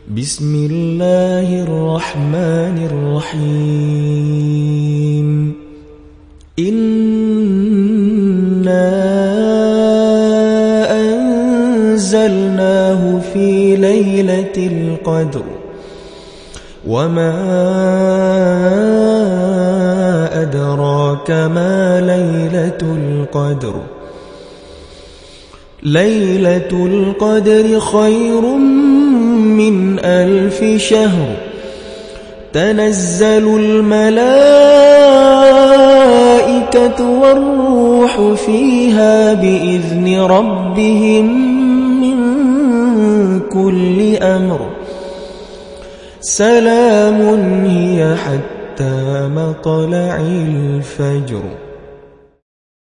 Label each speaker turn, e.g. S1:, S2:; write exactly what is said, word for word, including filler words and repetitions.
S1: بسم الله الرحمن الرحيم إنا أنزلناه في ليلة القدر وما أدراك ما ليلة القدر ليلة القدر خير من ألف شهر تنزل الملائكة والروح فيها بإذن ربهم من كل أمر سلام هي حتى مطلع الفجر.